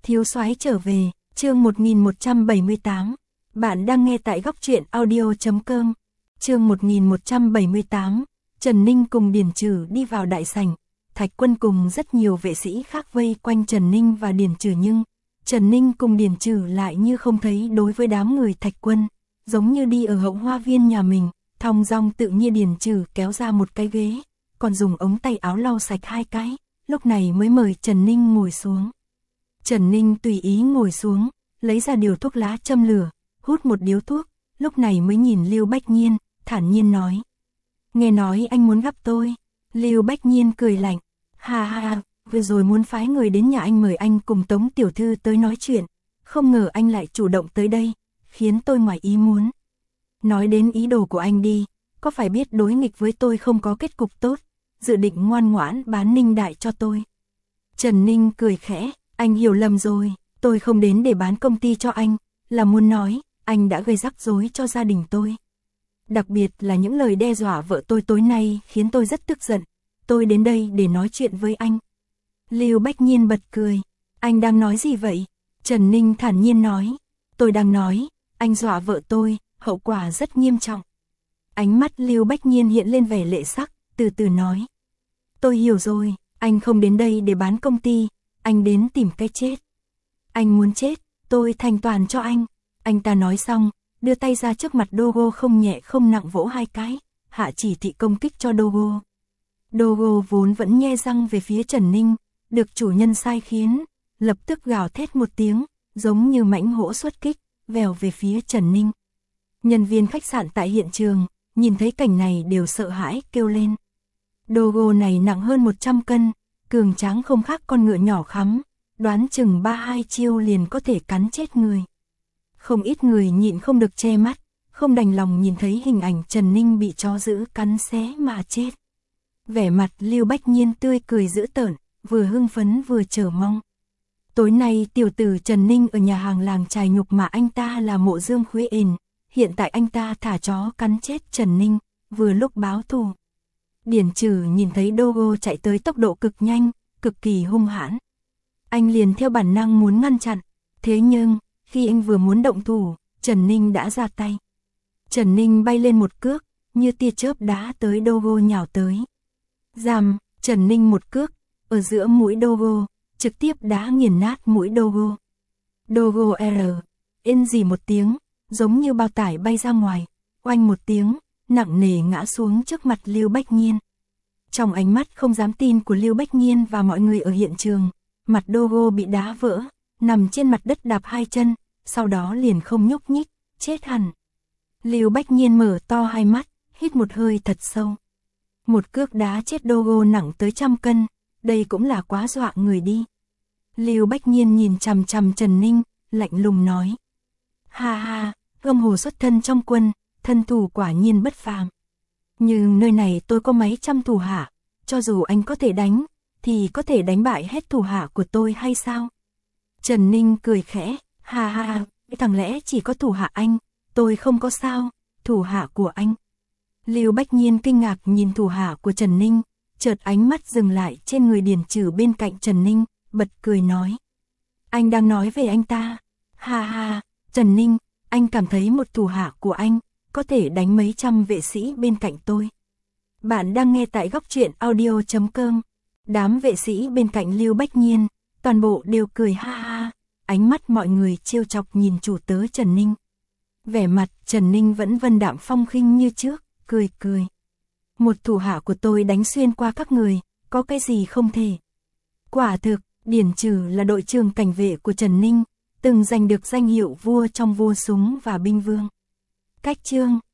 Thiếu soái trở về, chương 1178. Bạn đang nghe tại góc truyện audio.com. Chương 1178. Trần Ninh cùng Điền Trừ đi vào đại sảnh. Thạch Quân cùng rất nhiều vệ sĩ khác vây quanh Trần Ninh và Điền Trừ, nhưng Trần Ninh cùng Điền Trừ lại như không thấy đối với đám người Thạch Quân, giống như đi ở hậu hoa viên nhà mình. Thong dong tự nhiên Điền Trừ kéo ra một cái ghế, còn dùng ống tay áo lau sạch hai cái, lúc này mới mời Trần Ninh ngồi xuống. Trần Ninh tùy ý ngồi xuống, lấy ra điều thuốc lá châm lửa, hút một điếu thuốc, lúc này mới nhìn Lưu Bách Nhiên, thản nhiên nói. Nghe nói anh muốn gặp tôi. Lưu Bách Nhiên cười lạnh. Ha ha, vừa rồi muốn phái người đến nhà anh mời anh cùng Tống tiểu thư tới nói chuyện, không ngờ anh lại chủ động tới đây, khiến tôi ngoài ý muốn. Nói đến ý đồ của anh đi, có phải biết đối nghịch với tôi không có kết cục tốt, dự định ngoan ngoãn bán Ninh Đại cho tôi. Trần Ninh cười khẽ, anh hiểu lầm rồi, tôi không đến để bán công ty cho anh, là muốn nói, anh đã gây rắc rối cho gia đình tôi. Đặc biệt là những lời đe dọa vợ tôi tối nay khiến tôi rất tức giận, tôi đến đây để nói chuyện với anh. Lưu Bách Nhiên bật cười, anh đang nói gì vậy? Trần Ninh thản nhiên nói, tôi đang nói, anh dọa vợ tôi, hậu quả rất nghiêm trọng. Ánh mắt Lưu Bách Nhiên hiện lên vẻ lệ sắc, từ từ nói. Tôi hiểu rồi, anh không đến đây để bán công ty, anh đến tìm cái chết. Anh muốn chết, tôi thành toàn cho anh. Anh ta nói xong, đưa tay ra trước mặt Dogo không nhẹ không nặng vỗ hai cái, hạ chỉ thị công kích cho Dogo. Dogo vốn vẫn nhe răng về phía Trần Ninh, được chủ nhân sai khiến, lập tức gào thét một tiếng, giống như mãnh hổ xuất kích, vèo về phía Trần Ninh. Nhân viên khách sạn tại hiện trường, nhìn thấy cảnh này đều sợ hãi kêu lên. Dogo này nặng hơn 100 cân, cường tráng không khác con ngựa nhỏ khắm, đoán chừng 3-2 chiêu liền có thể cắn chết người. Không ít người nhịn không được che mắt, không đành lòng nhìn thấy hình ảnh Trần Ninh bị chó dữ cắn xé mà chết. Vẻ mặt Lưu Bách Nhiên tươi cười dữ tợn, vừa hưng phấn vừa chờ mong. Tối nay tiểu tử Trần Ninh ở nhà hàng làng chài nhục mà anh ta là Mộ Dương Khuế ền, hiện tại anh ta thả chó cắn chết Trần Ninh, vừa lúc báo thù. Điền Trừ nhìn thấy Dogo chạy tới tốc độ cực nhanh, cực kỳ hung hãn. Anh liền theo bản năng muốn ngăn chặn, thế nhưng, khi anh vừa muốn động thủ, Trần Ninh đã ra tay. Trần Ninh bay lên một cước, như tia chớp đá tới Dogo nhào tới. Ràm, Trần Ninh một cước, ở giữa mũi Dogo, trực tiếp đá nghiền nát mũi Dogo. Dogo yên gì một tiếng, giống như bao tải bay ra ngoài, oanh một tiếng, nặng nề ngã xuống trước mặt Lưu Bách Nhiên. Trong ánh mắt không dám tin của Lưu Bách Nhiên và mọi người ở hiện trường, mặt Dogo bị đá vỡ, nằm trên mặt đất đạp hai chân, sau đó liền không nhúc nhích, chết hẳn. Lưu Bách Nhiên mở to hai mắt, hít một hơi thật sâu. Một cước đá chết Dogo nặng tới 100 cân, đây cũng là quá dọa người đi. Lưu Bách Nhiên nhìn chằm chằm Trần Ninh, lạnh lùng nói. Ha ha, Gâm Hồ xuất thân trong quân, thân thủ quả nhiên bất phàm. Nhưng nơi này tôi có mấy trăm thủ hạ, cho dù anh có thể đánh, thì có thể đánh bại hết thủ hạ của tôi hay sao? Trần Ninh cười khẽ, ha ha, chẳng lẽ chỉ có thủ hạ anh, tôi không có sao, thủ hạ của anh. Lưu Bách Nhiên kinh ngạc nhìn thủ hạ của Trần Ninh, chợt ánh mắt dừng lại trên người Điền Trừ bên cạnh Trần Ninh, bật cười nói. Anh đang nói về anh ta. Ha ha, Trần Ninh, anh cảm thấy một thủ hạ của anh có thể đánh mấy trăm vệ sĩ bên cạnh tôi. Bạn đang nghe tại góc truyện audio.com. Đám vệ sĩ bên cạnh Lưu Bách Nhiên, toàn bộ đều cười ha ha, ánh mắt mọi người trêu chọc nhìn chủ tớ Trần Ninh. Vẻ mặt Trần Ninh vẫn vân đạm phong khinh như trước, cười cười. Một thủ hạ của tôi đánh xuyên qua các người, có cái gì không thể. Quả thực, Điền Trừ là đội trưởng cảnh vệ của Trần Ninh, từng giành được danh hiệu vua trong vua súng và binh vương. Cách chương